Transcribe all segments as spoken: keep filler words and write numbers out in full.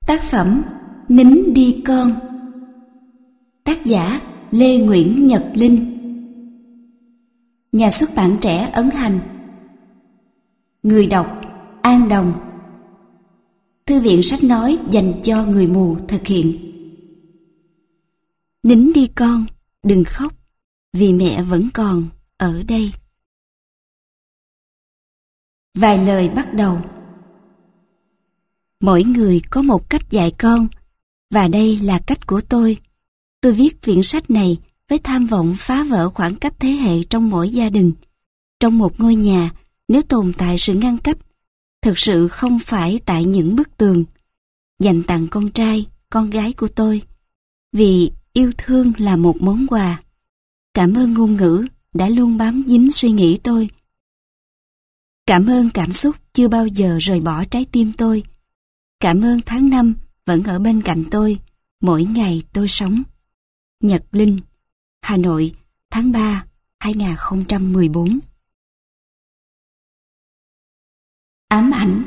Tác phẩm Nín đi con. Tác giả Lê Nguyễn Nhật Linh. Nhà xuất bản Trẻ ấn hành. Người đọc An Đồng. Thư viện sách nói dành cho người mù thực hiện. Nín đi con, đừng khóc, vì mẹ vẫn còn ở đây. Vài lời bắt đầu. Mỗi người có một cách dạy con, và đây là cách của tôi. Tôi viết quyển sách này với tham vọng phá vỡ khoảng cách thế hệ trong mỗi gia đình. Trong một ngôi nhà, nếu tồn tại sự ngăn cách, thực sự không phải tại những bức tường. Dành tặng con trai, con gái của tôi, vì yêu thương là một món quà. Cảm ơn ngôn ngữ đã luôn bám dính suy nghĩ tôi. Cảm ơn cảm xúc chưa bao giờ rời bỏ trái tim tôi. Cảm ơn tháng năm vẫn ở bên cạnh tôi mỗi ngày tôi sống. Nhật Linh, Hà Nội, tháng ba, hai nghìn không trăm mười bốn. Ám ảnh.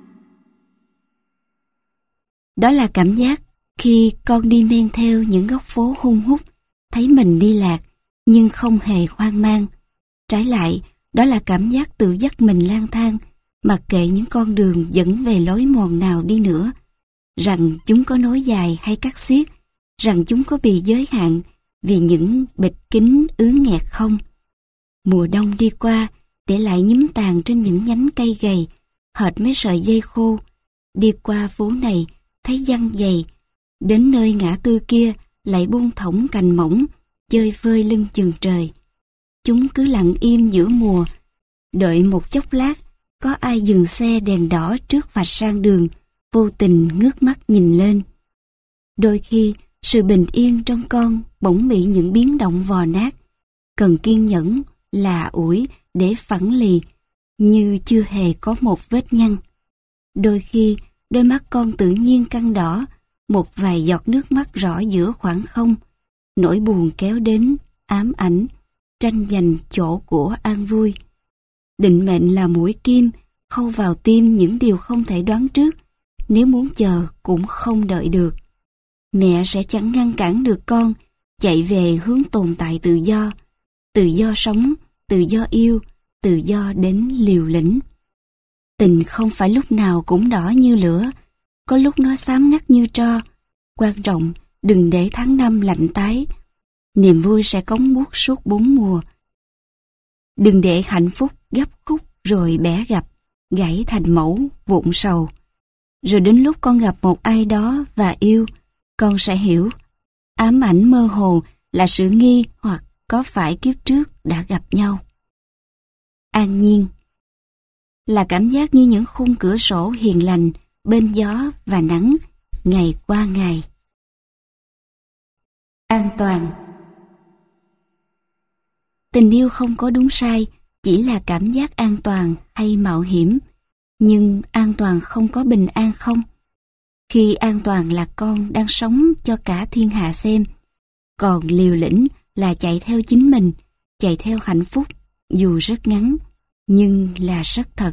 Đó là cảm giác khi con đi men theo những góc phố hun hút, thấy mình đi lạc nhưng không hề hoang mang. Trái lại, đó là cảm giác tự dắt mình lang thang, mặc kệ những con đường dẫn về lối mòn nào đi nữa, rằng chúng có nối dài hay cắt xiết, rằng chúng có bị giới hạn vì những bịch kính ứ nghẹt không. Mùa đông đi qua, để lại nhúm tàn trên những nhánh cây gầy, hệt mấy sợi dây khô. Đi qua phố này, thấy giăng dày, đến nơi ngã tư kia lại buông thõng cành mỏng, chơi vơi lưng chừng trời. Chúng cứ lặng im giữa mùa, đợi một chốc lát, có ai dừng xe đèn đỏ trước vạch sang đường, vô tình ngước mắt nhìn lên. Đôi khi, sự bình yên trong con bỗng bị những biến động vò nát, cần kiên nhẫn, là ủi để phẳng lì, như chưa hề có một vết nhăn. Đôi khi, đôi mắt con tự nhiên căng đỏ, một vài giọt nước mắt rõ giữa khoảng không, nỗi buồn kéo đến, ám ảnh, tranh giành chỗ của an vui. Định mệnh là mũi kim, khâu vào tim những điều không thể đoán trước, nếu muốn chờ cũng không đợi được. Mẹ sẽ chẳng ngăn cản được con chạy về hướng tồn tại tự do, tự do sống, tự do yêu, tự do đến liều lĩnh. Tình không phải lúc nào cũng đỏ như lửa, có lúc nó xám ngắt như tro. Quan trọng đừng để tháng năm lạnh tái. Niềm vui sẽ cống buốt suốt bốn mùa. Đừng để hạnh phúc gấp khúc rồi bẻ gập, gãy thành mẩu, vụn sầu. Rồi đến lúc con gặp một ai đó và yêu, con sẽ hiểu. Ám ảnh mơ hồ là sự nghi hoặc có phải kiếp trước đã gặp nhau. An nhiên là cảm giác như những khung cửa sổ hiền lành bên gió và nắng ngày qua ngày. An toàn. Tình yêu không có đúng sai, chỉ là cảm giác an toàn hay mạo hiểm. Nhưng an toàn không có bình an không? Khi an toàn là con đang sống cho cả thiên hạ xem, còn liều lĩnh là chạy theo chính mình, chạy theo hạnh phúc, dù rất ngắn, nhưng là rất thật.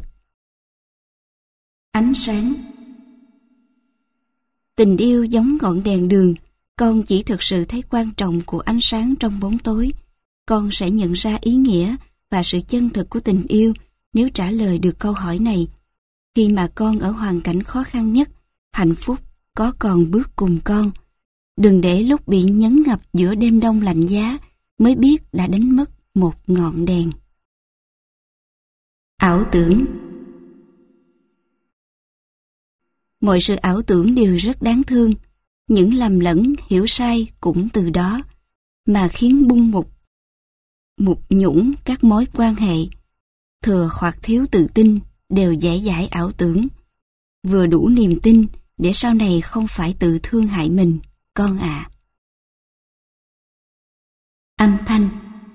Ánh sáng. Tình yêu giống ngọn đèn đường, con chỉ thực sự thấy quan trọng của ánh sáng trong bóng tối. Con sẽ nhận ra ý nghĩa và sự chân thực của tình yêu nếu trả lời được câu hỏi này. Khi mà con ở hoàn cảnh khó khăn nhất, hạnh phúc có còn bước cùng con. Đừng để lúc bị nhấn ngập giữa đêm đông lạnh giá mới biết đã đánh mất một ngọn đèn. Ảo tưởng. Mọi sự ảo tưởng đều rất đáng thương. Những lầm lẫn, hiểu sai cũng từ đó, mà khiến bung mục, mục nhũng các mối quan hệ. Thừa hoặc thiếu tự tin đều dễ dãi ảo tưởng. Vừa đủ niềm tin để sau này không phải tự thương hại mình, con ạ. À. Âm thanh.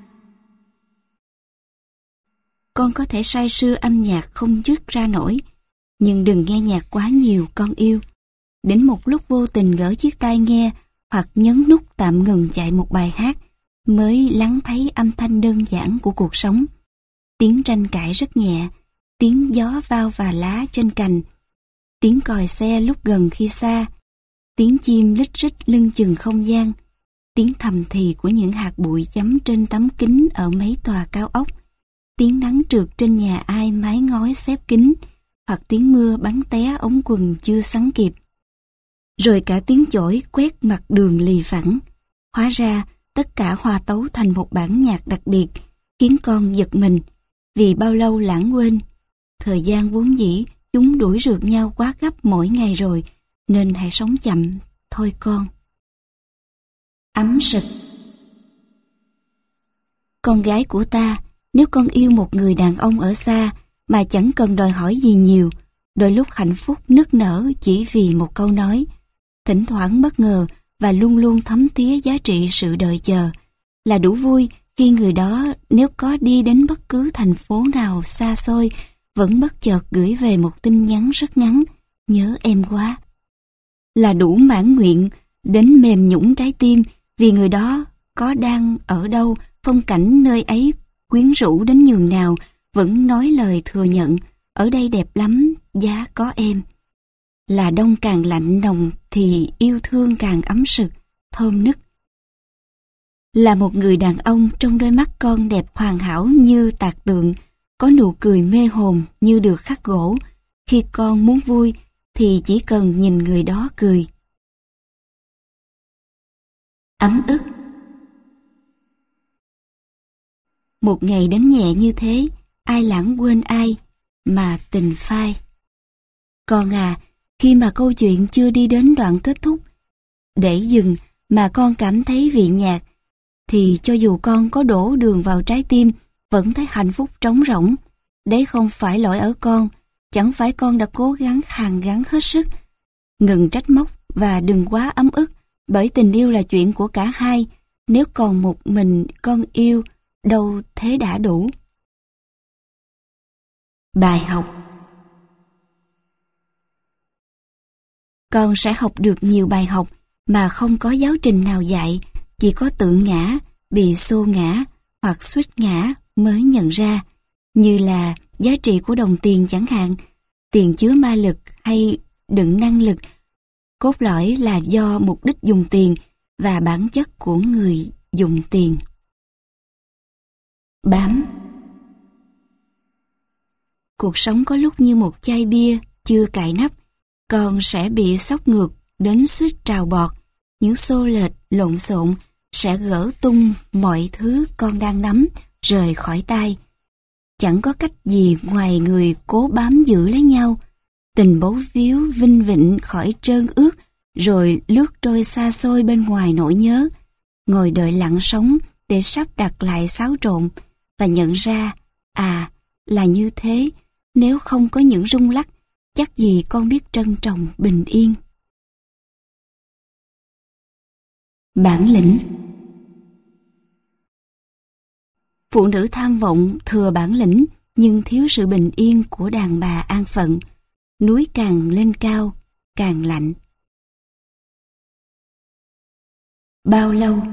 Con có thể say sưa âm nhạc không dứt ra nổi, nhưng đừng nghe nhạc quá nhiều con yêu. Đến một lúc vô tình gỡ chiếc tai nghe hoặc nhấn nút tạm ngừng chạy một bài hát mới lắng thấy âm thanh đơn giản của cuộc sống. Tiếng tranh cãi rất nhẹ, tiếng gió vao và lá trên cành, tiếng còi xe lúc gần khi xa, tiếng chim lít rít lưng chừng không gian, tiếng thầm thì của những hạt bụi chấm trên tấm kính ở mấy tòa cao ốc, tiếng nắng trượt trên nhà ai mái ngói xếp kín, hoặc tiếng mưa bắn té ống quần chưa sắn kịp. Rồi cả tiếng chổi quét mặt đường lì phẳng. Hóa ra tất cả hòa tấu thành một bản nhạc đặc biệt, khiến con giật mình, vì bao lâu lãng quên. Thời gian vốn dĩ chúng đuổi rượt nhau quá gấp mỗi ngày rồi, nên hãy sống chậm thôi con. Ấm sực. Con gái của ta, nếu con yêu một người đàn ông ở xa mà chẳng cần đòi hỏi gì nhiều, đôi lúc hạnh phúc nức nở chỉ vì một câu nói, thỉnh thoảng bất ngờ và luôn luôn thấm thía giá trị sự đợi chờ, là đủ vui khi người đó nếu có đi đến bất cứ thành phố nào xa xôi vẫn bất chợt gửi về một tin nhắn rất ngắn, nhớ em quá. Là đủ mãn nguyện đến mềm nhũn trái tim vì người đó có đang ở đâu, phong cảnh nơi ấy quyến rũ đến nhường nào, vẫn nói lời thừa nhận, ở đây đẹp lắm, giá có em. Là đông càng lạnh nồng thì yêu thương càng ấm sực, thơm nức. Là một người đàn ông trong đôi mắt con đẹp hoàn hảo như tạc tượng, có nụ cười mê hồn như được khắc gỗ. Khi con muốn vui thì chỉ cần nhìn người đó cười. Ấm ức. Một ngày đến nhẹ như thế, ai lãng quên ai, mà tình phai. Con à, khi mà câu chuyện chưa đi đến đoạn kết thúc, để dừng mà con cảm thấy vị nhạt, thì cho dù con có đổ đường vào trái tim, vẫn thấy hạnh phúc trống rỗng. Đấy không phải lỗi ở con, chẳng phải con đã cố gắng hàn gắn hết sức. Ngừng trách móc và đừng quá ấm ức, bởi tình yêu là chuyện của cả hai. Nếu còn một mình con yêu, đâu thế đã đủ. Bài học. Con sẽ học được nhiều bài học mà không có giáo trình nào dạy, chỉ có tự ngã, bị xô ngã hoặc suýt ngã mới nhận ra, như là giá trị của đồng tiền chẳng hạn, tiền chứa ma lực hay đựng năng lực, cốt lõi là do mục đích dùng tiền và bản chất của người dùng tiền. Bám. Cuộc sống có lúc như một chai bia chưa cài nắp, con sẽ bị xóc ngược đến suýt trào bọt. Những xô lệch lộn xộn sẽ gỡ tung mọi thứ con đang nắm rời khỏi tay. Chẳng có cách gì ngoài người cố bám giữ lấy nhau. Tình bấu víu vinh vịnh khỏi trơn ướt, rồi lướt trôi xa xôi bên ngoài nỗi nhớ. Ngồi đợi lặng sống để sắp đặt lại xáo trộn và nhận ra, à, là như thế. Nếu không có những rung lắc, chắc gì con biết trân trọng bình yên. Bản lĩnh. Phụ nữ tham vọng thừa bản lĩnh nhưng thiếu sự bình yên của đàn bà an phận. Núi càng lên cao, càng lạnh. Bao lâu?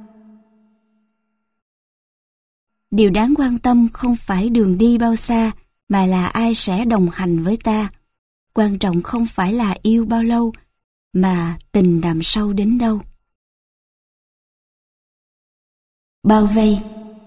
Điều đáng quan tâm không phải đường đi bao xa, mà là ai sẽ đồng hành với ta. Quan trọng không phải là yêu bao lâu, mà tình đậm sâu đến đâu. Bao vây.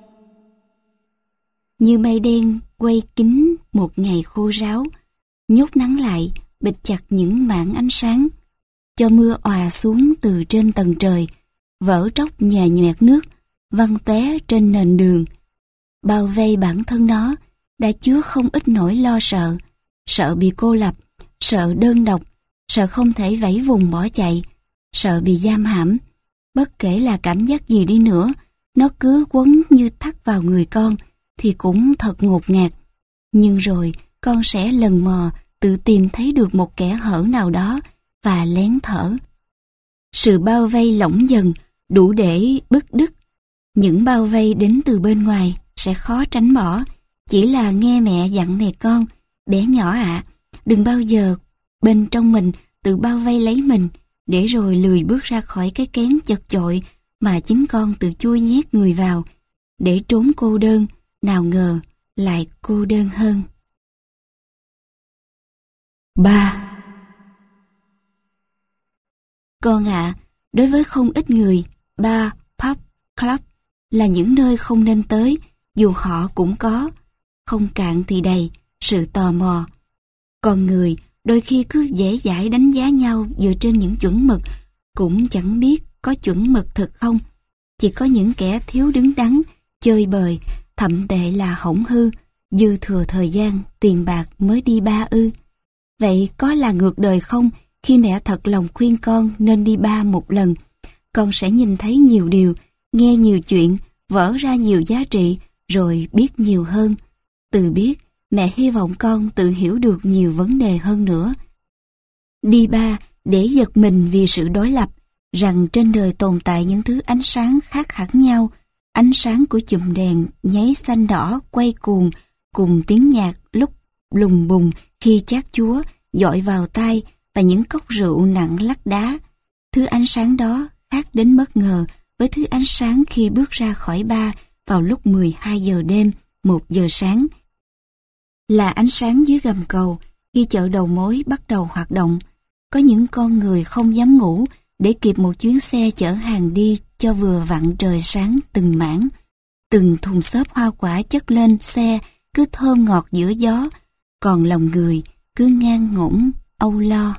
Như mây đen quay kín một ngày khô ráo, nhốt nắng lại, bịt chặt những mảng ánh sáng, cho mưa òa xuống từ trên tầng trời, vỡ tróc nhà nhoẹt nước, văng tóe trên nền đường. Bao vây bản thân nó đã chứa không ít nỗi lo sợ, sợ bị cô lập, sợ đơn độc, sợ không thể vẫy vùng bỏ chạy, sợ bị giam hãm. Bất kể là cảm giác gì đi nữa, nó cứ quấn như thắt vào người con thì cũng thật ngột ngạt. Nhưng rồi con sẽ lần mò tự tìm thấy được một kẽ hở nào đó và lén thở. Sự bao vây lỏng dần đủ để bứt đứt. Những bao vây đến từ bên ngoài sẽ khó tránh bỏ. Chỉ là nghe mẹ dặn này con, bé nhỏ ạ, đừng bao giờ bên trong mình tự bao vây lấy mình, để rồi lười bước ra khỏi cái kén chật chội mà chính con tự chui nhét người vào, để trốn cô đơn, nào ngờ lại cô đơn hơn. ba. Con ạ, đối với không ít người, bar, pub, club là những nơi không nên tới, dù họ cũng có. Không cạn thì đầy, sự tò mò. Con người đôi khi cứ dễ dãi đánh giá nhau dựa trên những chuẩn mực, cũng chẳng biết có chuẩn mực thực không. Chỉ có những kẻ thiếu đứng đắn, chơi bời, thậm tệ là hỏng hư, dư thừa thời gian, tiền bạc mới đi ba ư. Vậy có là ngược đời không khi mẹ thật lòng khuyên con nên đi ba một lần? Con sẽ nhìn thấy nhiều điều, nghe nhiều chuyện, vỡ ra nhiều giá trị, rồi biết nhiều hơn. Từ biết, mẹ hy vọng con tự hiểu được nhiều vấn đề hơn nữa. Đi ba để giật mình vì sự đối lập, rằng trên đời tồn tại những thứ ánh sáng khác hẳn nhau. Ánh sáng của chùm đèn nháy xanh đỏ quay cuồng, cùng tiếng nhạc lúc lùng bùng khi chát chúa dội vào tai và những cốc rượu nặng lắc đá. Thứ ánh sáng đó khác đến bất ngờ với thứ ánh sáng khi bước ra khỏi bar vào lúc mười hai giờ đêm, một giờ sáng. Là ánh sáng dưới gầm cầu khi chợ đầu mối bắt đầu hoạt động. Có những con người không dám ngủ để kịp một chuyến xe chở hàng đi cho vừa vặn trời sáng từng mảng. Từng thùng xốp hoa quả chất lên xe cứ thơm ngọt giữa gió, còn lòng người cứ ngang ngỗng âu lo.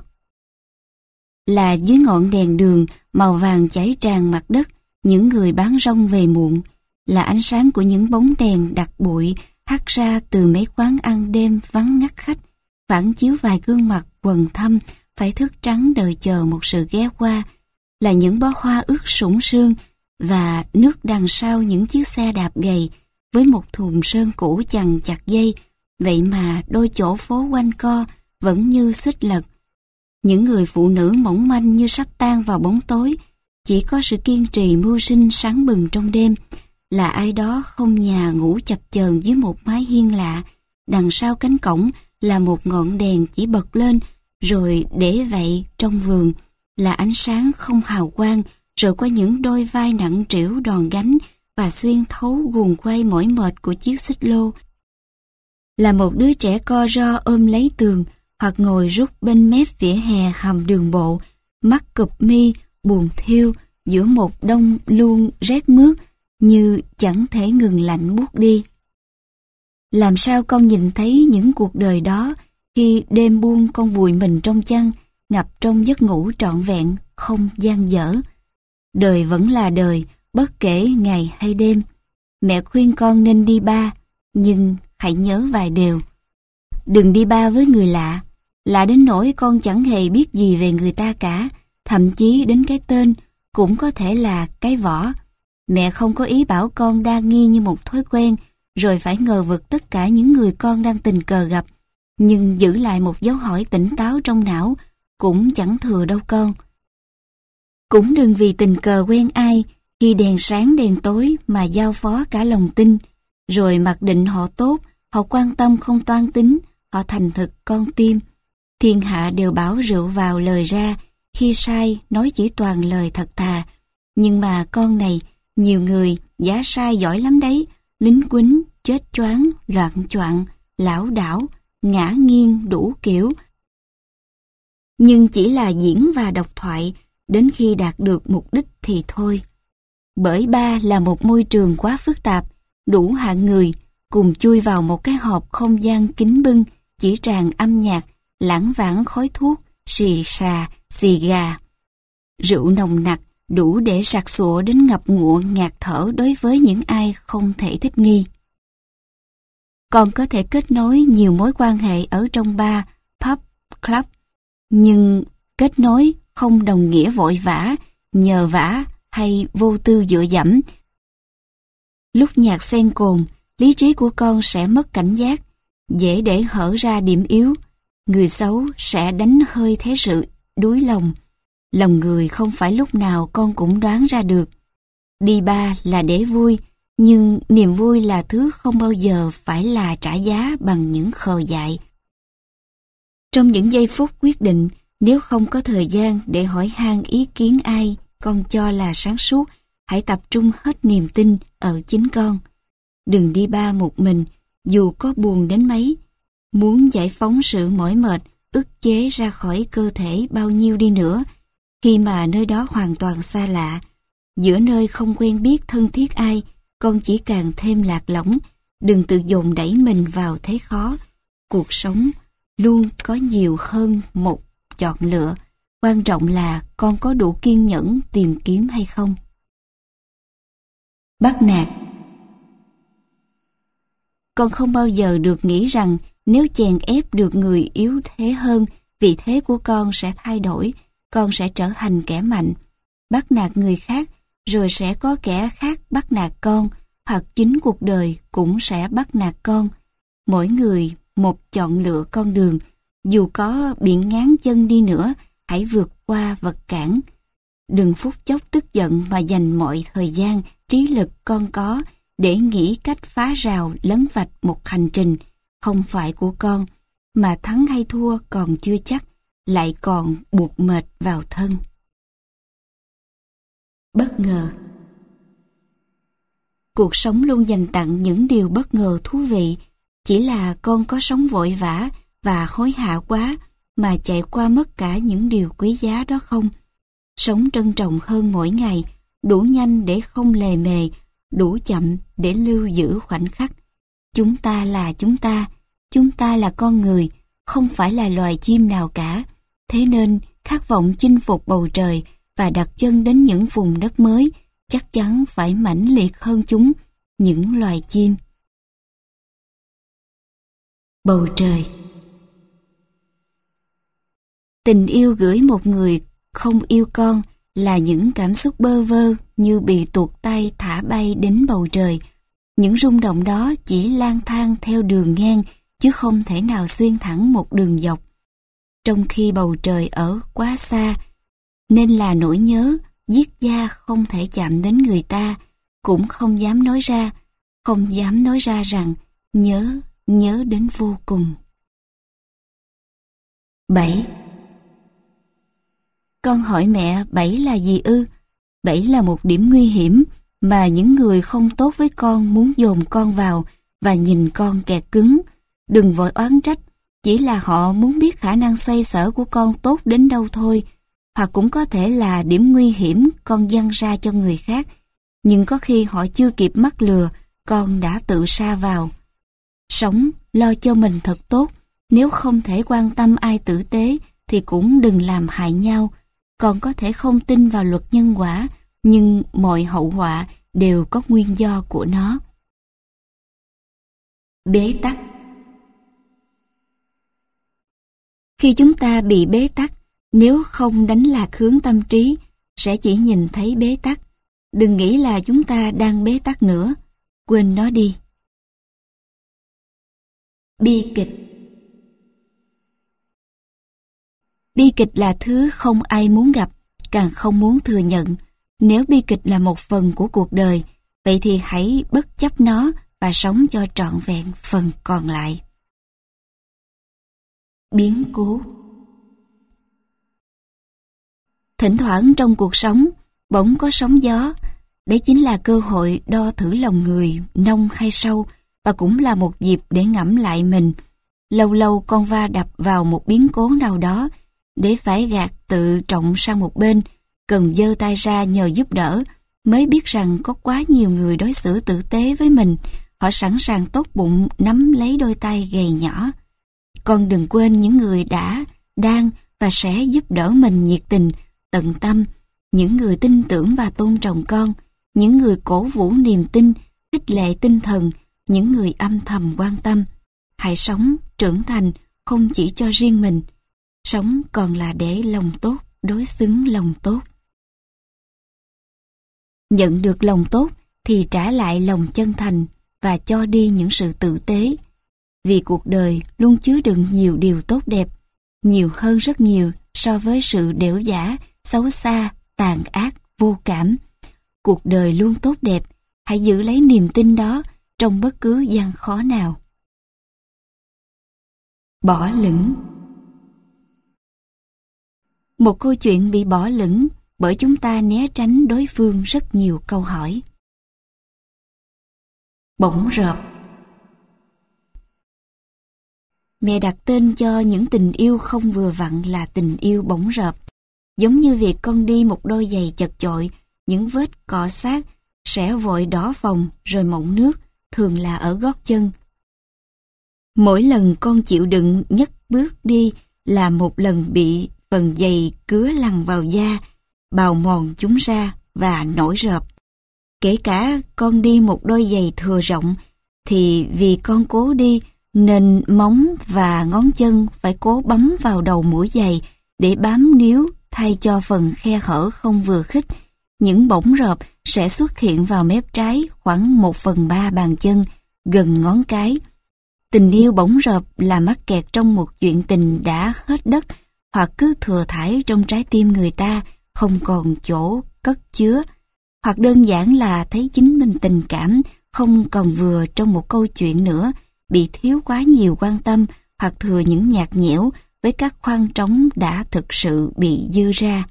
Là dưới ngọn đèn đường màu vàng chảy tràn mặt đất, những người bán rong về muộn. Là ánh sáng của những bóng đèn đặc bụi hắt ra từ mấy quán ăn đêm vắng ngắt khách, phản chiếu vài gương mặt quần thâm phải thức trắng đợi chờ một sự ghé qua. Là những bó hoa ướt sũng sương và nước đằng sau những chiếc xe đạp gầy với một thùng sơn cũ chằng chặt dây, vậy mà đôi chỗ phố quanh co vẫn như xuýt lật. Những người phụ nữ mỏng manh như sắp tan vào bóng tối, chỉ có sự kiên trì mưu sinh sáng bừng trong đêm. Là ai đó không nhà ngủ chập chờn dưới một mái hiên lạ, đằng sau cánh cổng là một ngọn đèn chỉ bật lên rồi để vậy trong vườn. Là ánh sáng không hào quang rồi qua những đôi vai nặng trĩu đòn gánh và xuyên thấu guồng quay mỏi mệt của chiếc xích lô. Là một đứa trẻ co ro ôm lấy tường hoặc ngồi rút bên mép vỉa hè hầm đường bộ, mắt cụp mi buồn thiêu giữa một đông luôn rét mướt như chẳng thể ngừng lạnh buốt đi. Làm sao con nhìn thấy những cuộc đời đó khi đêm buông con vùi mình trong chăn, ngập trong giấc ngủ trọn vẹn, không dang dở. Đời vẫn là đời, bất kể ngày hay đêm. Mẹ khuyên con nên đi ba, nhưng hãy nhớ vài điều. Đừng đi ba với người lạ, lạ đến nỗi con chẳng hề biết gì về người ta cả, thậm chí đến cái tên cũng có thể là cái vỏ. Mẹ không có ý bảo con đa nghi như một thói quen, rồi phải ngờ vực tất cả những người con đang tình cờ gặp, nhưng giữ lại một dấu hỏi tỉnh táo trong não cũng chẳng thừa đâu con. Cũng đừng vì tình cờ quen ai khi đèn sáng đèn tối mà giao phó cả lòng tin, rồi mặc định họ tốt, họ quan tâm không toan tính, họ thành thực con tim. Thiên hạ đều bảo rượu vào lời ra, khi sai nói chỉ toàn lời thật thà. Nhưng mà con này, nhiều người giả sai giỏi lắm đấy, lính quýnh, chết choáng, loạn choạng, lảo đảo, ngã nghiêng đủ kiểu. Nhưng chỉ là diễn và độc thoại, đến khi đạt được mục đích thì thôi. Bởi ba là một môi trường quá phức tạp, đủ hạng người, cùng chui vào một cái hộp không gian kín bưng, chỉ tràn âm nhạc, lãng vãng khói thuốc, xì xà, xì gà. Rượu nồng nặc, đủ để sặc sụa đến ngập ngụa ngạt thở đối với những ai không thể thích nghi. Còn có thể kết nối nhiều mối quan hệ ở trong bar, pub, club, nhưng kết nối không đồng nghĩa vội vã, nhờ vả hay vô tư dựa dẫm. Lúc nhạc xen cồn, lý trí của con sẽ mất cảnh giác, dễ để hở ra điểm yếu. Người xấu sẽ đánh hơi thế sự đuối lòng. Lòng người không phải lúc nào con cũng đoán ra được. Đi ba là để vui, nhưng niềm vui là thứ không bao giờ phải là trả giá bằng những khờ dại. Trong những giây phút quyết định, nếu không có thời gian để hỏi han ý kiến ai con cho là sáng suốt, hãy tập trung hết niềm tin ở chính con. Đừng đi ba một mình, dù có buồn đến mấy. Muốn giải phóng sự mỏi mệt, ức chế ra khỏi cơ thể bao nhiêu đi nữa, Khi mà nơi đó hoàn toàn xa lạ, giữa nơi không quen biết thân thiết ai, con chỉ càng thêm lạc lõng. Đừng tự dồn đẩy mình vào thế khó. Cuộc sống luôn có nhiều hơn một chọn lựa. Quan trọng là con có đủ kiên nhẫn tìm kiếm hay không. Bắt nạt. Con không bao giờ được nghĩ rằng nếu chèn ép được người yếu thế hơn, vị thế của con sẽ thay đổi, con sẽ trở thành kẻ mạnh. Bắt nạt người khác, rồi sẽ có kẻ khác bắt nạt con, hoặc chính cuộc đời cũng sẽ bắt nạt con. Mỗi người một chọn lựa con đường, dù có bị ngáng chân đi nữa, hãy vượt qua vật cản. Đừng phút chốc tức giận mà dành mọi thời gian, trí lực con có để nghĩ cách phá rào lấn vạch một hành trình không phải của con, mà thắng hay thua còn chưa chắc, lại còn buộc mệt vào thân. Bất ngờ. Cuộc sống luôn dành tặng những điều bất ngờ thú vị, chỉ là con có sống vội vã và hối hả quá mà chạy qua mất cả những điều quý giá đó không? Sống trân trọng hơn mỗi ngày, đủ nhanh để không lề mề, đủ chậm để lưu giữ khoảnh khắc. Chúng ta là chúng ta, chúng ta là con người, không phải là loài chim nào cả. Thế nên, khát vọng chinh phục bầu trời và đặt chân đến những vùng đất mới chắc chắn phải mãnh liệt hơn chúng, những loài chim. Bầu trời. Tình yêu gửi một người không yêu con là những cảm xúc bơ vơ như bị tuột tay thả bay đến bầu trời. Những rung động đó chỉ lang thang theo đường ngang chứ không thể nào xuyên thẳng một đường dọc. Trong khi bầu trời ở quá xa, nên là nỗi nhớ, giết da không thể chạm đến người ta, cũng không dám nói ra, không dám nói ra rằng nhớ, nhớ đến vô cùng. Bảy. Con hỏi mẹ bảy là gì ư? Bảy là một điểm nguy hiểm mà những người không tốt với con muốn dồn con vào và nhìn con kẹt cứng. Đừng vội oán trách, chỉ là họ muốn biết khả năng xoay sở của con tốt đến đâu thôi, hoặc cũng có thể là điểm nguy hiểm con dăng ra cho người khác, nhưng có khi họ chưa kịp mắc lừa, con đã tự sa vào. Sống, lo cho mình thật tốt, nếu không thể quan tâm ai tử tế thì cũng đừng làm hại nhau. Con có thể không tin vào luật nhân quả, nhưng mọi hậu họa đều có nguyên do của nó. Bế tắc. Khi chúng ta bị bế tắc, nếu không đánh lạc hướng tâm trí, sẽ chỉ nhìn thấy bế tắc. Đừng nghĩ là chúng ta đang bế tắc nữa, quên nó đi. Bi kịch. Bi kịch là thứ không ai muốn gặp, càng không muốn thừa nhận. Nếu bi kịch là một phần của cuộc đời, vậy thì hãy bất chấp nó và sống cho trọn vẹn phần còn lại. Biến cố. Thỉnh thoảng trong cuộc sống, bỗng có sóng gió. Đấy chính là cơ hội đo thử lòng người, nông hay sâu, và cũng là một dịp để ngẫm lại mình. Lâu lâu con va đập vào một biến cố nào đó, để phải gạt tự trọng sang một bên, cần giơ tay ra nhờ giúp đỡ, mới biết rằng có quá nhiều người đối xử tử tế với mình. Họ sẵn sàng tốt bụng nắm lấy đôi tay gầy nhỏ. Con đừng quên những người đã, đang và sẽ giúp đỡ mình nhiệt tình, tận tâm, những người tin tưởng và tôn trọng con, những người cổ vũ niềm tin, khích lệ tinh thần, những người âm thầm quan tâm. Hãy sống, trưởng thành, không chỉ cho riêng mình. Sống còn là để lòng tốt đối xứng lòng tốt. Nhận được lòng tốt thì trả lại lòng chân thành và cho đi những sự tử tế. Vì cuộc đời luôn chứa đựng nhiều điều tốt đẹp, nhiều hơn rất nhiều so với sự đểu giả, xấu xa, tàn ác, vô cảm. Cuộc đời luôn tốt đẹp, hãy giữ lấy niềm tin đó trong bất cứ gian khó nào. Bỏ lửng. Một câu chuyện bị bỏ lửng bởi chúng ta né tránh đối phương rất nhiều câu hỏi. Bỗng rợp. Mẹ đặt tên cho những tình yêu không vừa vặn là tình yêu bỗng rợp. Giống như việc con đi một đôi giày chật chội, những vết cọ sát sẽ vội đỏ phồng rồi mọng nước, thường là ở gót chân. Mỗi lần con chịu đựng nhấc bước đi là một lần bị phần giày cứa lằn vào da, bào mòn chúng ra và nổi rợp. Kể cả con đi một đôi giày thừa rộng, thì vì con cố đi nên móng và ngón chân phải cố bấm vào đầu mũi giày để bám níu thay cho phần khe hở không vừa khít. Những bỗng rợp sẽ xuất hiện vào mép trái khoảng một phần ba bàn chân, gần ngón cái. Tình yêu bỗng rợp là mắc kẹt trong một chuyện tình đã hết đất, hoặc cứ thừa thải trong trái tim người ta, không còn chỗ cất chứa, hoặc đơn giản là thấy chính mình tình cảm không còn vừa trong một câu chuyện nữa, bị thiếu quá nhiều quan tâm, hoặc thừa những nhạt nhẽo với các khoang trống đã thực sự bị dư ra.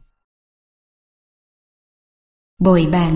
Bồi bàn.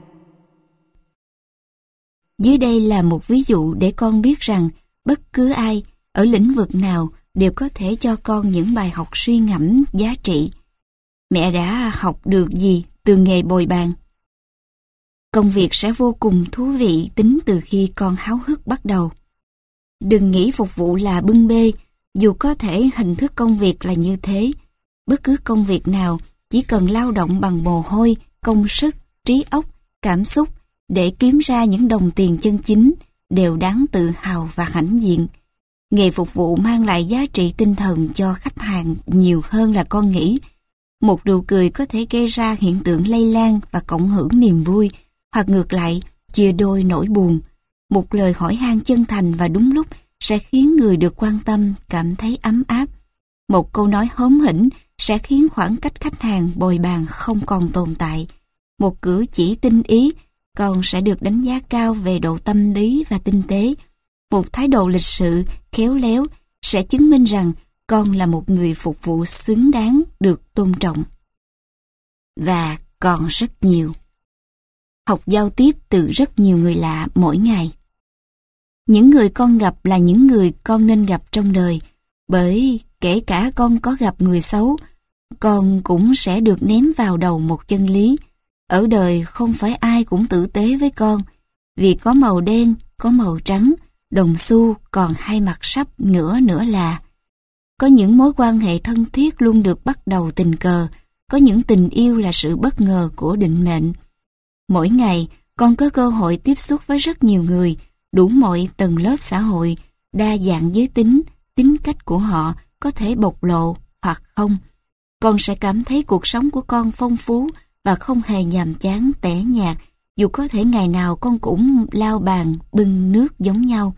Dưới đây là một ví dụ để con biết rằng bất cứ ai, ở lĩnh vực nào, đều có thể cho con những bài học suy ngẫm giá trị. Mẹ đã học được gì từ nghề bồi bàn? Công việc sẽ vô cùng thú vị tính từ khi con háo hức bắt đầu. Đừng nghĩ phục vụ là bưng bê, dù có thể hình thức công việc là như thế. Bất cứ công việc nào chỉ cần lao động bằng mồ hôi, công sức, trí óc, cảm xúc để kiếm ra những đồng tiền chân chính đều đáng tự hào và hãnh diện. Nghề phục vụ mang lại giá trị tinh thần cho khách hàng nhiều hơn là con nghĩ. Một nụ cười có thể gây ra hiện tượng lây lan và cộng hưởng niềm vui, hoặc ngược lại, chia đôi nỗi buồn. Một lời hỏi han chân thành và đúng lúc sẽ khiến người được quan tâm cảm thấy ấm áp. Một câu nói hóm hỉnh sẽ khiến khoảng cách khách hàng bồi bàn không còn tồn tại. Một cử chỉ tinh ý còn sẽ được đánh giá cao về độ tâm lý và tinh tế. Một thái độ lịch sự, khéo léo sẽ chứng minh rằng con là một người phục vụ xứng đáng được tôn trọng. Và còn rất nhiều. Học giao tiếp từ rất nhiều người lạ mỗi ngày. Những người con gặp là những người con nên gặp trong đời, bởi kể cả con có gặp người xấu, con cũng sẽ được ném vào đầu một chân lý. Ở đời không phải ai cũng tử tế với con, vì có màu đen, có màu trắng, đồng xu còn hai mặt sắp ngửa nữa là. Có những mối quan hệ thân thiết luôn được bắt đầu tình cờ, có những tình yêu là sự bất ngờ của định mệnh. Mỗi ngày, con có cơ hội tiếp xúc với rất nhiều người, đủ mọi tầng lớp xã hội, đa dạng giới tính, tính cách của họ có thể bộc lộ hoặc không. Con sẽ cảm thấy cuộc sống của con phong phú và không hề nhàm chán tẻ nhạt, dù có thể ngày nào con cũng lao bàn bưng nước giống nhau.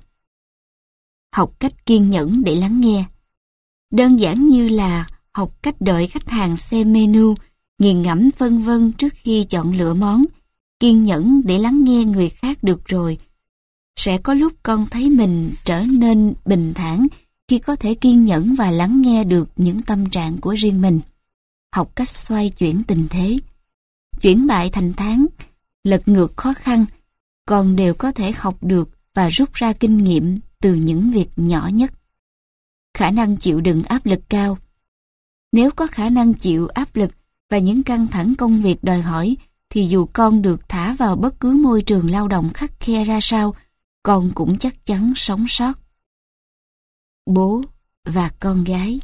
Học cách kiên nhẫn để lắng nghe. Đơn giản như là học cách đợi khách hàng xem menu, nghiền ngẫm phân vân trước khi chọn lựa món. Kiên nhẫn để lắng nghe người khác được rồi. Sẽ có lúc con thấy mình trở nên bình thản khi có thể kiên nhẫn và lắng nghe được những tâm trạng của riêng mình. Học cách xoay chuyển tình thế. Chuyển bại thành thắng, lật ngược khó khăn, con đều có thể học được và rút ra kinh nghiệm từ những việc nhỏ nhất. Khả năng chịu đựng áp lực cao. Nếu có khả năng chịu áp lực và những căng thẳng công việc đòi hỏi, thì dù con được thả vào bất cứ môi trường lao động khắt khe ra sao, con cũng chắc chắn sống sót. Bố và con gái.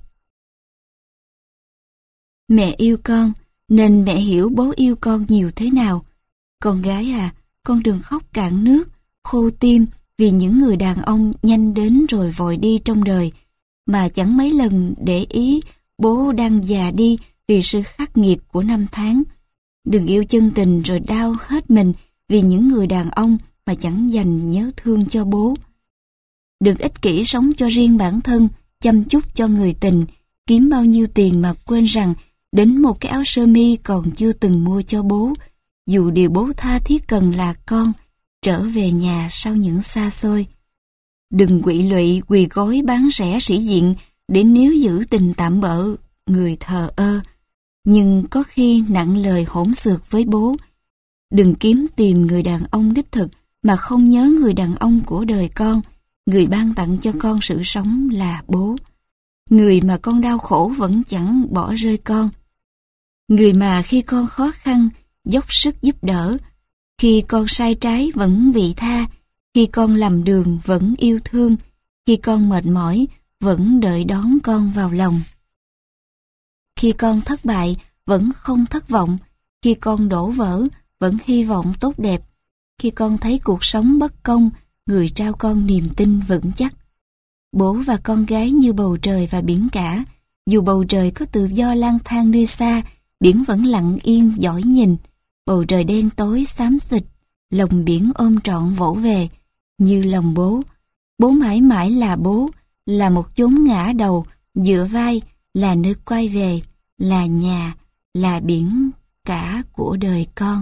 Mẹ yêu con, nên mẹ hiểu bố yêu con nhiều thế nào. Con gái à, con đừng khóc cạn nước, khô tim vì những người đàn ông nhanh đến rồi vội đi trong đời, mà chẳng mấy lần để ý bố đang già đi vì sự khắc nghiệt của năm tháng. Đừng yêu chân tình rồi đau hết mình vì những người đàn ông mà chẳng dành nhớ thương cho bố. Đừng ích kỷ sống cho riêng bản thân, chăm chút cho người tình, kiếm bao nhiêu tiền mà quên rằng đến một cái áo sơ mi còn chưa từng mua cho bố, dù điều bố tha thiết cần là con trở về nhà sau những xa xôi. Đừng quỵ lụy quỳ gối bán rẻ sĩ diện để níu giữ tình tạm bợ người thờ ơ, nhưng có khi nặng lời hỗn xược với bố. Đừng kiếm tìm người đàn ông đích thực mà không nhớ người đàn ông của đời con, người ban tặng cho con sự sống là bố, người mà con đau khổ vẫn chẳng bỏ rơi con. Người mà khi con khó khăn, dốc sức giúp đỡ, khi con sai trái vẫn vị tha, khi con lầm đường vẫn yêu thương, khi con mệt mỏi vẫn đợi đón con vào lòng. Khi con thất bại vẫn không thất vọng, khi con đổ vỡ vẫn hy vọng tốt đẹp, khi con thấy cuộc sống bất công, người trao con niềm tin vững chắc. Bố và con gái như bầu trời và biển cả, dù bầu trời có tự do lang thang nơi xa, biển vẫn lặng yên dõi nhìn. Bầu trời đen tối xám xịt, lòng biển ôm trọn vỗ về, như lòng bố. Bố mãi mãi là bố, là một chốn ngã đầu, dựa vai, là nơi quay về, là nhà, là biển cả của đời con.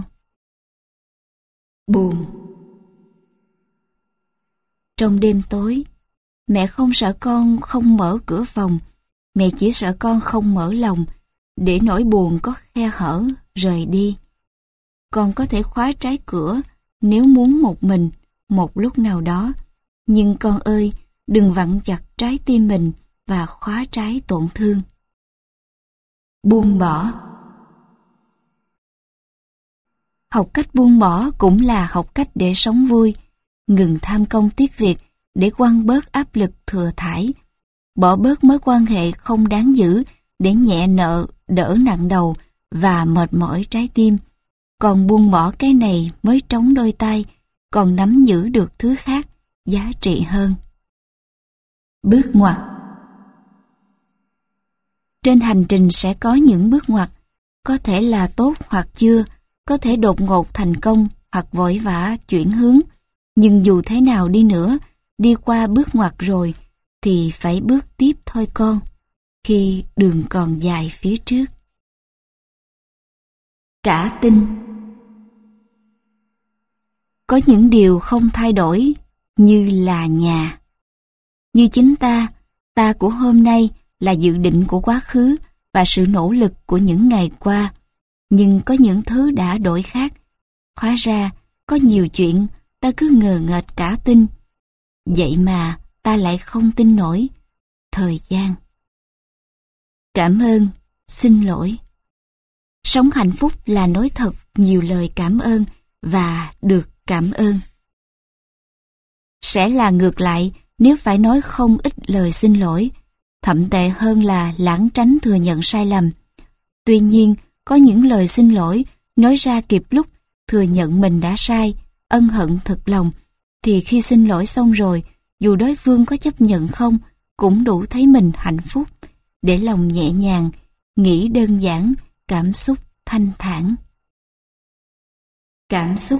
Buồn. Trong đêm tối, mẹ không sợ con không mở cửa phòng, mẹ chỉ sợ con không mở lòng, để nỗi buồn có khe hở rời đi. Con có thể khóa trái cửa nếu muốn một mình, một lúc nào đó, nhưng con ơi, đừng vặn chặt trái tim mình và khóa trái tổn thương. Buông bỏ. Học cách buông bỏ cũng là học cách để sống vui, ngừng tham công tiếc việc để quăng bớt áp lực thừa thải, bỏ bớt mối quan hệ không đáng giữ để nhẹ nợ, đỡ nặng đầu và mệt mỏi trái tim. Còn buông bỏ cái này mới trống đôi tay, còn nắm giữ được thứ khác, giá trị hơn. Bước ngoặt. Trên hành trình sẽ có những bước ngoặt, có thể là tốt hoặc chưa, có thể đột ngột thành công hoặc vội vã chuyển hướng. Nhưng dù thế nào đi nữa, đi qua bước ngoặt rồi, thì phải bước tiếp thôi con, khi đường còn dài phía trước. Cả tin. Có những điều không thay đổi, như là nhà. Như chính ta, ta của hôm nay là dự định của quá khứ và sự nỗ lực của những ngày qua. Nhưng có những thứ đã đổi khác. Hóa ra, có nhiều chuyện ta cứ ngờ nghệch cả tin. Vậy mà ta lại không tin nổi. Thời gian. Cảm ơn, xin lỗi. Sống hạnh phúc là nói thật nhiều lời cảm ơn và được cảm ơn. Sẽ là ngược lại nếu phải nói không ít lời xin lỗi, thậm tệ hơn là lảng tránh thừa nhận sai lầm. Tuy nhiên, có những lời xin lỗi nói ra kịp lúc thừa nhận mình đã sai, ân hận thực lòng, thì khi xin lỗi xong rồi, dù đối phương có chấp nhận không, cũng đủ thấy mình hạnh phúc, để lòng nhẹ nhàng, nghĩ đơn giản, cảm xúc thanh thản. Cảm xúc.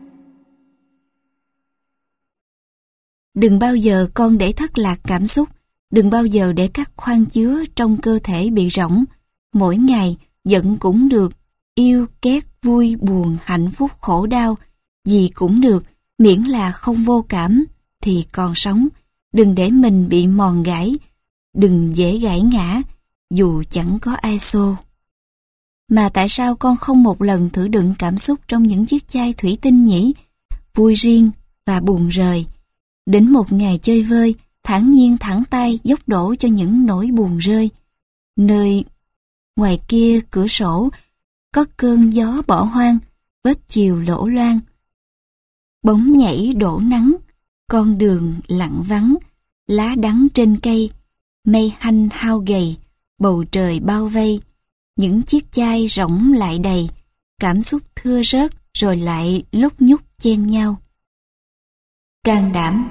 Đừng bao giờ con để thất lạc cảm xúc, đừng bao giờ để các khoang chứa trong cơ thể bị rỗng. Mỗi ngày, giận cũng được, yêu, ghét, vui, buồn, hạnh phúc, khổ đau, gì cũng được, miễn là không vô cảm, thì còn sống. Đừng để mình bị mòn gãy, đừng dễ gãy ngã, dù chẳng có ai xô. Mà tại sao con không một lần thử đựng cảm xúc trong những chiếc chai thủy tinh nhỉ? Vui riêng và buồn rời. Đến một ngày chơi vơi, thản nhiên thẳng tay dốc đổ cho những nỗi buồn rơi. Nơi ngoài kia cửa sổ, có cơn gió bỏ hoang, vết chiều lỗ loang. Bóng nhảy đổ nắng, con đường lặng vắng, lá đắng trên cây, mây hanh hao gầy, bầu trời bao vây. Những chiếc chai rỗng lại đầy, cảm xúc thưa rớt rồi lại lúc nhúc chen nhau. Can đảm.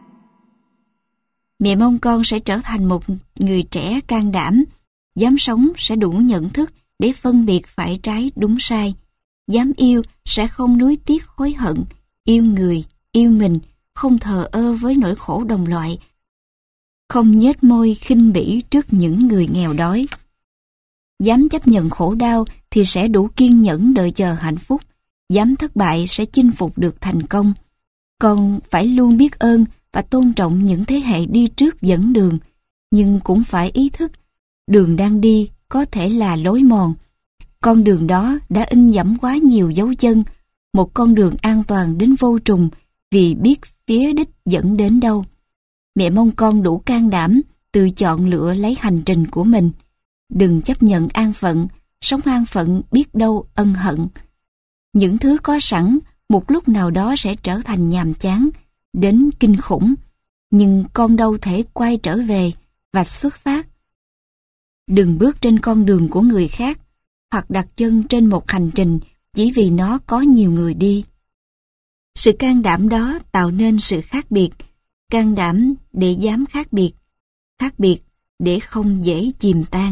Mẹ mong con sẽ trở thành một người trẻ can đảm, dám sống sẽ đủ nhận thức để phân biệt phải trái đúng sai, dám yêu sẽ không nuối tiếc hối hận, yêu người, yêu mình, không thờ ơ với nỗi khổ đồng loại, không nhếch môi khinh bỉ trước những người nghèo đói. Dám chấp nhận khổ đau thì sẽ đủ kiên nhẫn đợi chờ hạnh phúc, dám thất bại sẽ chinh phục được thành công. Con phải luôn biết ơn và tôn trọng những thế hệ đi trước dẫn đường, nhưng cũng phải ý thức đường đang đi có thể là lối mòn. Con đường đó đã in dẫm quá nhiều dấu chân, một con đường an toàn đến vô trùng vì biết phía đích dẫn đến đâu. Mẹ mong con đủ can đảm tự chọn lựa lấy hành trình của mình. Đừng chấp nhận an phận, sống an phận biết đâu ân hận. Những thứ có sẵn một lúc nào đó sẽ trở thành nhàm chán, đến kinh khủng, nhưng con đâu thể quay trở về và xuất phát. Đừng bước trên con đường của người khác, hoặc đặt chân trên một hành trình chỉ vì nó có nhiều người đi. Sự can đảm đó tạo nên sự khác biệt, can đảm để dám khác biệt, khác biệt để không dễ chìm tan.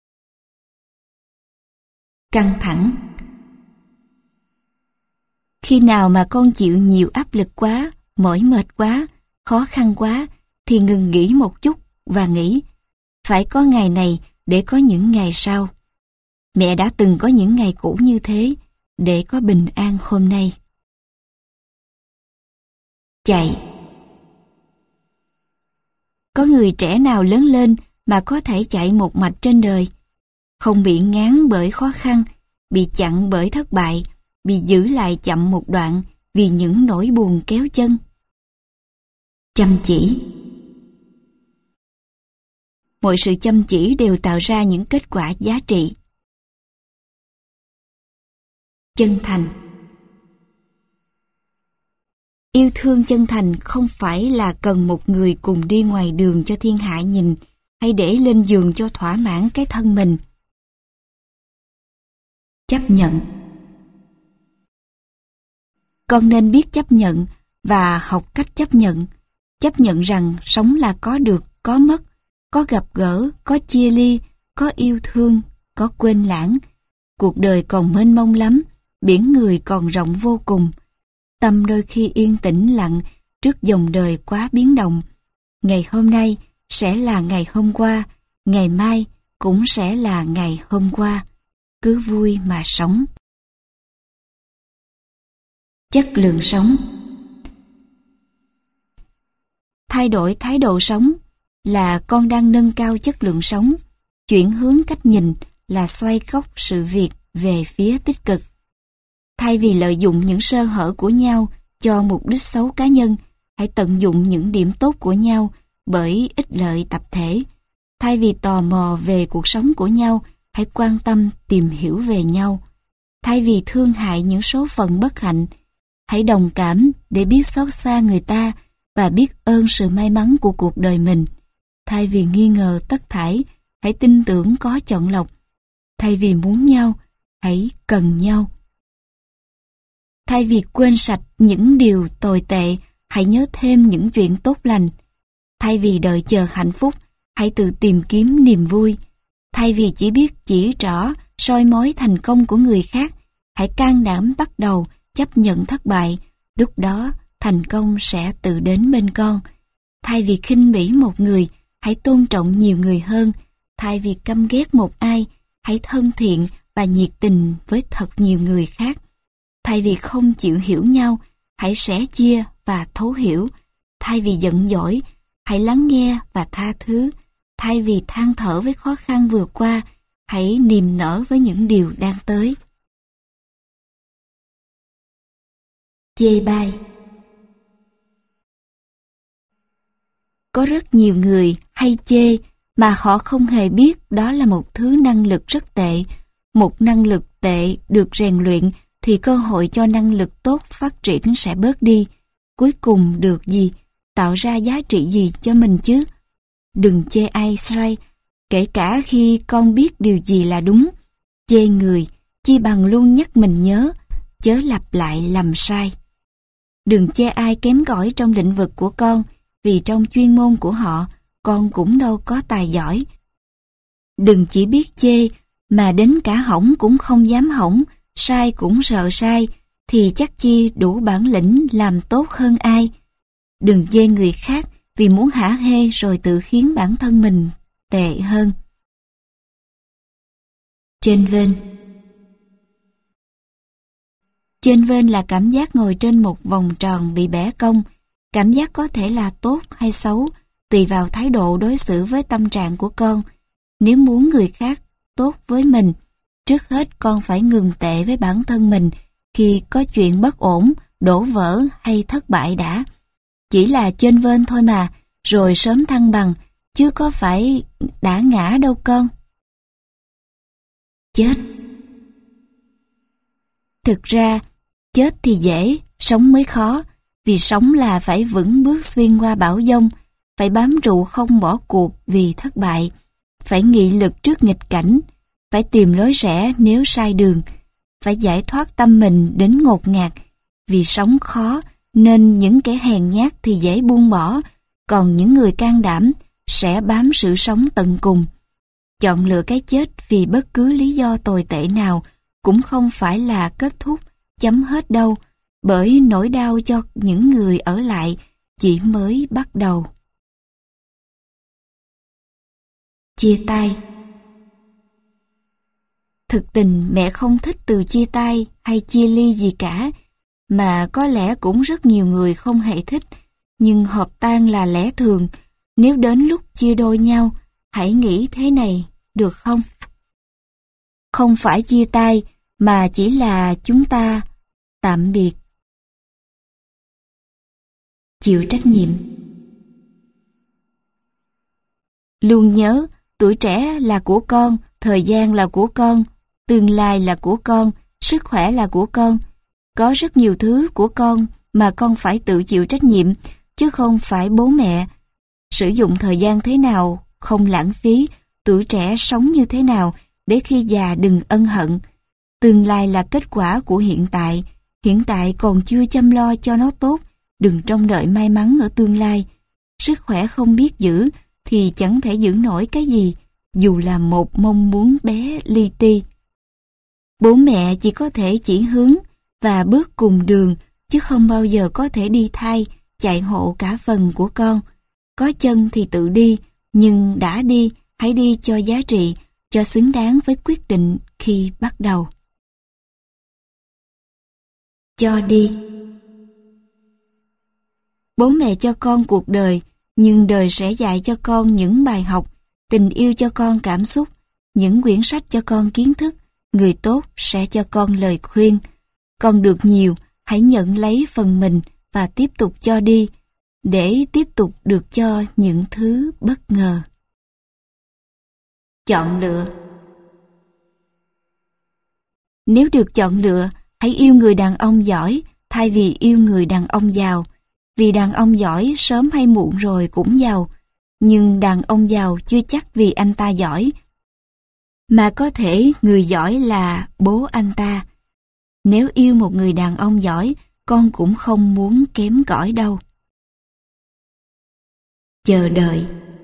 Căng thẳng. Khi nào mà con chịu nhiều áp lực quá, mỏi mệt quá, khó khăn quá, thì ngừng nghỉ một chút và nghĩ, phải có ngày này để có những ngày sau. Mẹ đã từng có những ngày cũ như thế, để có bình an hôm nay. Chạy. Có người trẻ nào lớn lên mà có thể chạy một mạch trên đời, không bị ngán bởi khó khăn, bị chặn bởi thất bại, bị giữ lại chậm một đoạn vì những nỗi buồn kéo chân. Chăm chỉ. Mọi sự chăm chỉ đều tạo ra những kết quả giá trị. Chân thành. Yêu thương chân thành không phải là cần một người cùng đi ngoài đường cho thiên hạ nhìn, hay để lên giường cho thỏa mãn cái thân mình. Chấp nhận. Con nên biết chấp nhận và học cách chấp nhận. Chấp nhận rằng sống là có được, có mất, có gặp gỡ, có chia ly, có yêu thương, có quên lãng. Cuộc đời còn mênh mông lắm, biển người còn rộng vô cùng. Tâm đôi khi yên tĩnh lặng trước dòng đời quá biến động. Ngày hôm nay sẽ là ngày hôm qua, ngày mai cũng sẽ là ngày hôm qua. Cứ vui mà sống. Chất lượng sống. Thay đổi thái độ sống là con đang nâng cao chất lượng sống. Chuyển hướng cách nhìn là xoay góc sự việc về phía tích cực. Thay vì lợi dụng những sơ hở của nhau cho mục đích xấu cá nhân, hãy tận dụng những điểm tốt của nhau bởi ích lợi tập thể. Thay vì tò mò về cuộc sống của nhau, hãy quan tâm tìm hiểu về nhau. Thay vì thương hại những số phận bất hạnh, hãy đồng cảm để biết xót xa người ta và biết ơn sự may mắn của cuộc đời mình. Thay vì nghi ngờ tất thảy, hãy tin tưởng có chọn lọc. Thay vì muốn nhau, hãy cần nhau. Thay vì quên sạch những điều tồi tệ, hãy nhớ thêm những chuyện tốt lành. Thay vì đợi chờ hạnh phúc, hãy tự tìm kiếm niềm vui. Thay vì chỉ biết chỉ trỏ, soi mói thành công của người khác, hãy can đảm bắt đầu chấp nhận thất bại. Lúc đó, thành công sẽ tự đến bên con. Thay vì khinh bỉ một người, hãy tôn trọng nhiều người hơn. Thay vì căm ghét một ai, hãy thân thiện và nhiệt tình với thật nhiều người khác. Thay vì không chịu hiểu nhau, hãy sẻ chia và thấu hiểu. Thay vì giận dỗi, hãy lắng nghe và tha thứ. Thay vì than thở với khó khăn vừa qua, hãy niềm nở với những điều đang tới. Chê bai. Có rất nhiều người hay chê mà họ không hề biết đó là một thứ năng lực rất tệ. Một năng lực tệ được rèn luyện thì cơ hội cho năng lực tốt phát triển sẽ bớt đi. Cuối cùng được gì? Tạo ra giá trị gì cho mình chứ? Đừng chê ai sai, kể cả khi con biết điều gì là đúng. Chê người, chi bằng luôn nhắc mình nhớ, chớ lặp lại lầm sai. Đừng chê ai kém cỏi trong lĩnh vực của con, vì trong chuyên môn của họ, con cũng đâu có tài giỏi. Đừng chỉ biết chê, mà đến cả hỏng cũng không dám hỏng, sai cũng sợ sai, thì chắc chi đủ bản lĩnh làm tốt hơn ai. Đừng chê người khác vì muốn hả hê rồi tự khiến bản thân mình tệ hơn. Chênh vênh. Chênh vênh là cảm giác ngồi trên một vòng tròn bị bẻ cong. Cảm giác có thể là tốt hay xấu, tùy vào thái độ đối xử với tâm trạng của con. Nếu muốn người khác tốt với mình, trước hết con phải ngừng tệ với bản thân mình khi có chuyện bất ổn, đổ vỡ hay thất bại đã. Chỉ là chênh vênh thôi mà, rồi sớm thăng bằng, chứ có phải đã ngã đâu con. Chết. Thực ra, chết thì dễ, sống mới khó, vì sống là phải vững bước xuyên qua bão giông, phải bám trụ không bỏ cuộc vì thất bại, phải nghị lực trước nghịch cảnh, phải tìm lối rẽ nếu sai đường, phải giải thoát tâm mình đến ngột ngạt, vì sống khó nên những kẻ hèn nhát thì dễ buông bỏ, còn những người can đảm sẽ bám sự sống tận cùng. Chọn lựa cái chết vì bất cứ lý do tồi tệ nào cũng không phải là kết thúc, chấm hết đâu, bởi nỗi đau cho những người ở lại chỉ mới bắt đầu. Chia tay. Thực tình mẹ không thích từ chia tay hay chia ly gì cả, mà có lẽ cũng rất nhiều người không hề thích, nhưng hợp tang là lẽ thường. Nếu đến lúc chia đôi nhau, hãy nghĩ thế này, được không? Không phải chia tay, mà chỉ là chúng ta tạm biệt. Chịu trách nhiệm. Luôn nhớ, tuổi trẻ là của con, thời gian là của con, tương lai là của con, sức khỏe là của con. Có rất nhiều thứ của con mà con phải tự chịu trách nhiệm, chứ không phải bố mẹ. Sử dụng thời gian thế nào, không lãng phí, tuổi trẻ sống như thế nào, để khi già đừng ân hận. Tương lai là kết quả của hiện tại, hiện tại còn chưa chăm lo cho nó tốt, đừng trông đợi may mắn ở tương lai. Sức khỏe không biết giữ, thì chẳng thể giữ nổi cái gì, dù là một mong muốn bé li ti. Bố mẹ chỉ có thể chỉ hướng và bước cùng đường, chứ không bao giờ có thể đi thay, chạy hộ cả phần của con. Có chân thì tự đi, nhưng đã đi, hãy đi cho giá trị, cho xứng đáng với quyết định khi bắt đầu. Cho đi. Bố mẹ cho con cuộc đời, nhưng đời sẽ dạy cho con những bài học, tình yêu cho con cảm xúc, những quyển sách cho con kiến thức, người tốt sẽ cho con lời khuyên. Con được nhiều, hãy nhận lấy phần mình và tiếp tục cho đi, để tiếp tục được cho những thứ bất ngờ. Chọn lựa. Nếu được chọn lựa, hãy yêu người đàn ông giỏi thay vì yêu người đàn ông giàu. Vì đàn ông giỏi sớm hay muộn rồi cũng giàu, nhưng đàn ông giàu chưa chắc vì anh ta giỏi, mà có thể người giỏi là bố anh ta. Nếu yêu một người đàn ông giỏi, con cũng không muốn kém cỏi đâu. Chờ đợi.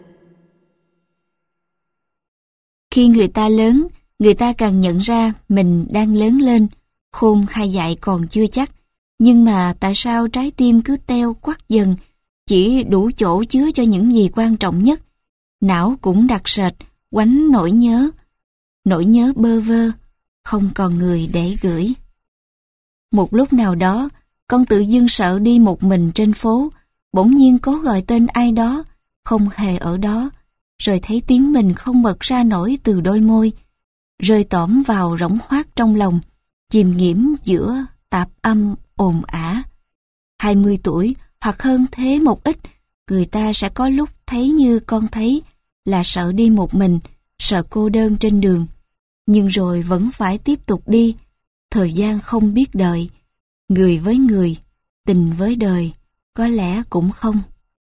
Khi người ta lớn, người ta càng nhận ra mình đang lớn lên, khôn hay dại còn chưa chắc. Nhưng mà tại sao trái tim cứ teo quắt dần, chỉ đủ chỗ chứa cho những gì quan trọng nhất. Não cũng đặc sệt, quánh nỗi nhớ, nỗi nhớ bơ vơ, không còn người để gửi. Một lúc nào đó, con tự dưng sợ đi một mình trên phố, bỗng nhiên cố gọi tên ai đó, không hề ở đó, rồi thấy tiếng mình không bật ra nổi từ đôi môi, rơi tõm vào rỗng hoác trong lòng, chìm nghiễm giữa tạp âm ồn ả. Hai mươi tuổi hoặc hơn thế một ít, người ta sẽ có lúc thấy như con thấy, là sợ đi một mình, sợ cô đơn trên đường. Nhưng rồi vẫn phải tiếp tục đi. Thời gian không biết đợi, người với người, tình với đời, có lẽ cũng không.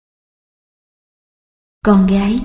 Con gái.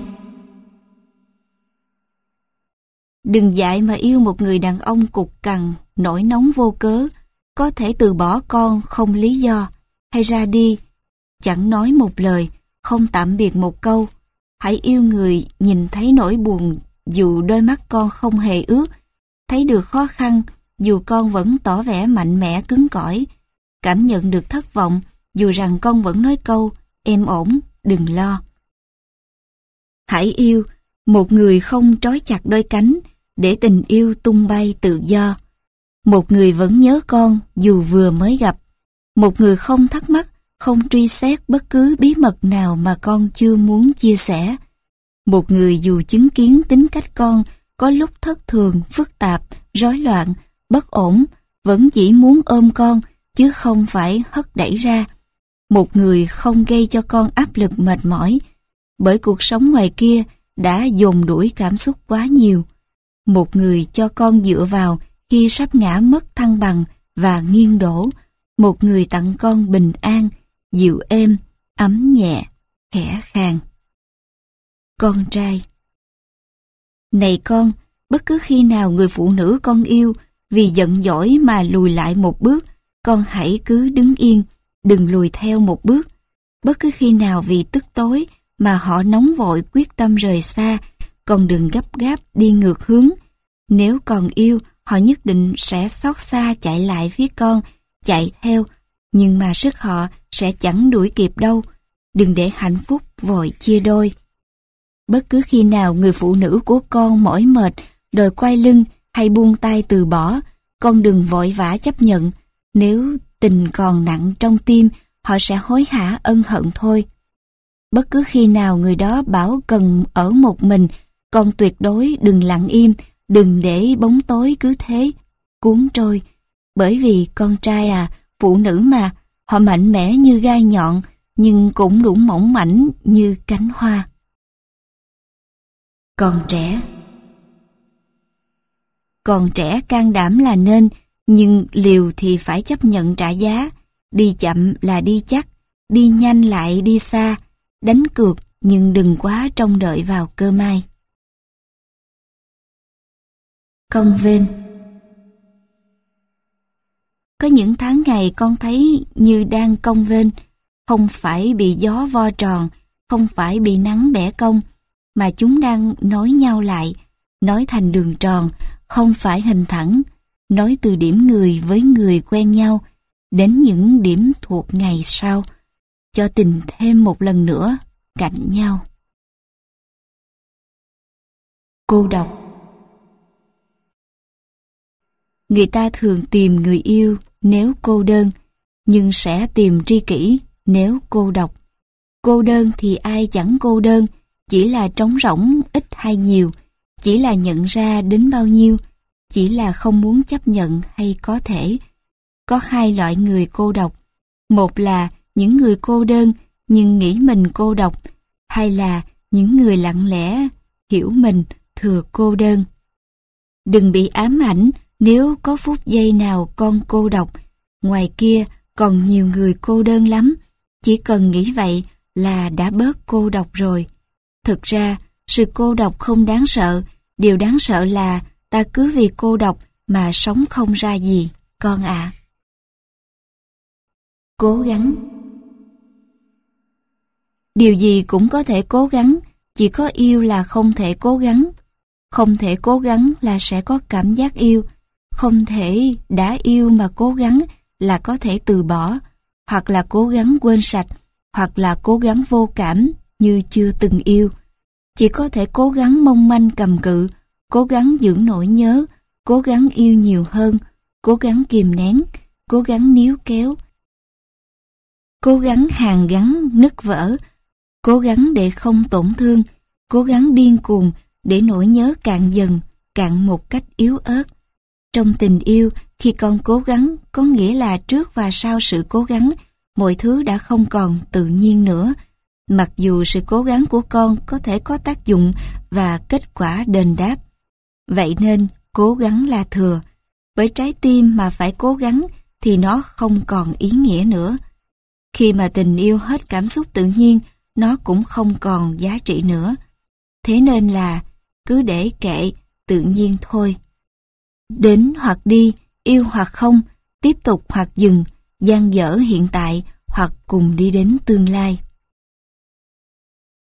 Đừng dại mà yêu một người đàn ông cục cằn, nổi nóng vô cớ, có thể từ bỏ con không lý do, hay ra đi, chẳng nói một lời, không tạm biệt một câu. Hãy yêu người nhìn thấy nỗi buồn dù đôi mắt con không hề ướt, thấy được khó khăn dù con vẫn tỏ vẻ mạnh mẽ cứng cỏi, cảm nhận được thất vọng dù rằng con vẫn nói câu em ổn, đừng lo. Hãy yêu một người không trói chặt đôi cánh để tình yêu tung bay tự do. Một người vẫn nhớ con dù vừa mới gặp. Một người không thắc mắc, không truy xét bất cứ bí mật nào mà con chưa muốn chia sẻ. Một người dù chứng kiến tính cách con có lúc thất thường, phức tạp, rối loạn, bất ổn, vẫn chỉ muốn ôm con chứ không phải hất đẩy ra. Một người không gây cho con áp lực mệt mỏi, bởi cuộc sống ngoài kia đã dồn đuổi cảm xúc quá nhiều. Một người cho con dựa vào khi sắp ngã mất thăng bằng và nghiêng đổ, một người tặng con bình an, dịu êm, ấm nhẹ, khẽ khàng. Con trai. Này con, bất cứ khi nào người phụ nữ con yêu vì giận dỗi mà lùi lại một bước, con hãy cứ đứng yên, đừng lùi theo một bước. Bất cứ khi nào vì tức tối mà họ nóng vội quyết tâm rời xa, con đừng gấp gáp đi ngược hướng. Nếu còn yêu, họ nhất định sẽ xót xa chạy lại phía con, chạy theo, nhưng mà sức họ sẽ chẳng đuổi kịp đâu. Đừng để hạnh phúc vội chia đôi. Bất cứ khi nào người phụ nữ của con mỏi mệt, đòi quay lưng hay buông tay từ bỏ, con đừng vội vã chấp nhận. Nếu tình còn nặng trong tim, họ sẽ hối hả ân hận thôi. Bất cứ khi nào người đó bảo cần ở một mình, con tuyệt đối đừng lặng im, đừng để bóng tối cứ thế cuốn trôi. Bởi vì con trai à, phụ nữ mà, họ mạnh mẽ như gai nhọn, nhưng cũng đủ mỏng mảnh như cánh hoa. Còn trẻ. Còn trẻ can đảm là nên, nhưng liều thì phải chấp nhận trả giá. Đi chậm là đi chắc, đi nhanh lại đi xa. Đánh cược nhưng đừng quá trông đợi vào cơ may. Cong vênh. Có những tháng ngày con thấy như đang cong vênh, không phải bị gió vo tròn, không phải bị nắng bẻ cong, mà chúng đang nối nhau lại, nối thành đường tròn, không phải hình thẳng, nối từ điểm người với người quen nhau, đến những điểm thuộc ngày sau, cho tình thêm một lần nữa cạnh nhau. Cô độc. Người ta thường tìm người yêu nếu cô đơn, nhưng sẽ tìm tri kỷ nếu cô độc. Cô đơn thì ai chẳng cô đơn, chỉ là trống rỗng ít hay nhiều, chỉ là nhận ra đến bao nhiêu, chỉ là không muốn chấp nhận hay có thể. Có hai loại người cô độc. Một là những người cô đơn nhưng nghĩ mình cô độc, hay là những người lặng lẽ hiểu mình thừa cô đơn. Đừng bị ám ảnh nếu có phút giây nào con cô độc. Ngoài kia còn nhiều người cô đơn lắm, chỉ cần nghĩ vậy là đã bớt cô độc rồi. Thực ra, sự cô độc không đáng sợ, điều đáng sợ là ta cứ vì cô độc mà sống không ra gì, con ạ. À. Cố gắng. Điều gì cũng có thể cố gắng, chỉ có yêu là không thể cố gắng. Không thể cố gắng là sẽ có cảm giác yêu. Không thể đã yêu mà cố gắng là có thể từ bỏ, hoặc là cố gắng quên sạch, hoặc là cố gắng vô cảm như chưa từng yêu. Chỉ có thể cố gắng mong manh cầm cự, cố gắng giữ nỗi nhớ, cố gắng yêu nhiều hơn, cố gắng kìm nén, cố gắng níu kéo, cố gắng hàn gắn nứt vỡ, cố gắng để không tổn thương, cố gắng điên cuồng để nỗi nhớ cạn dần, cạn một cách yếu ớt. Trong tình yêu, khi con cố gắng, có nghĩa là trước và sau sự cố gắng, mọi thứ đã không còn tự nhiên nữa. Mặc dù sự cố gắng của con có thể có tác dụng và kết quả đền đáp. Vậy nên, cố gắng là thừa. Với trái tim mà phải cố gắng thì nó không còn ý nghĩa nữa. Khi mà tình yêu hết cảm xúc tự nhiên, nó cũng không còn giá trị nữa. Thế nên là cứ để kệ, tự nhiên thôi. Đến hoặc đi, yêu hoặc không, tiếp tục hoặc dừng, dang dở hiện tại hoặc cùng đi đến tương lai.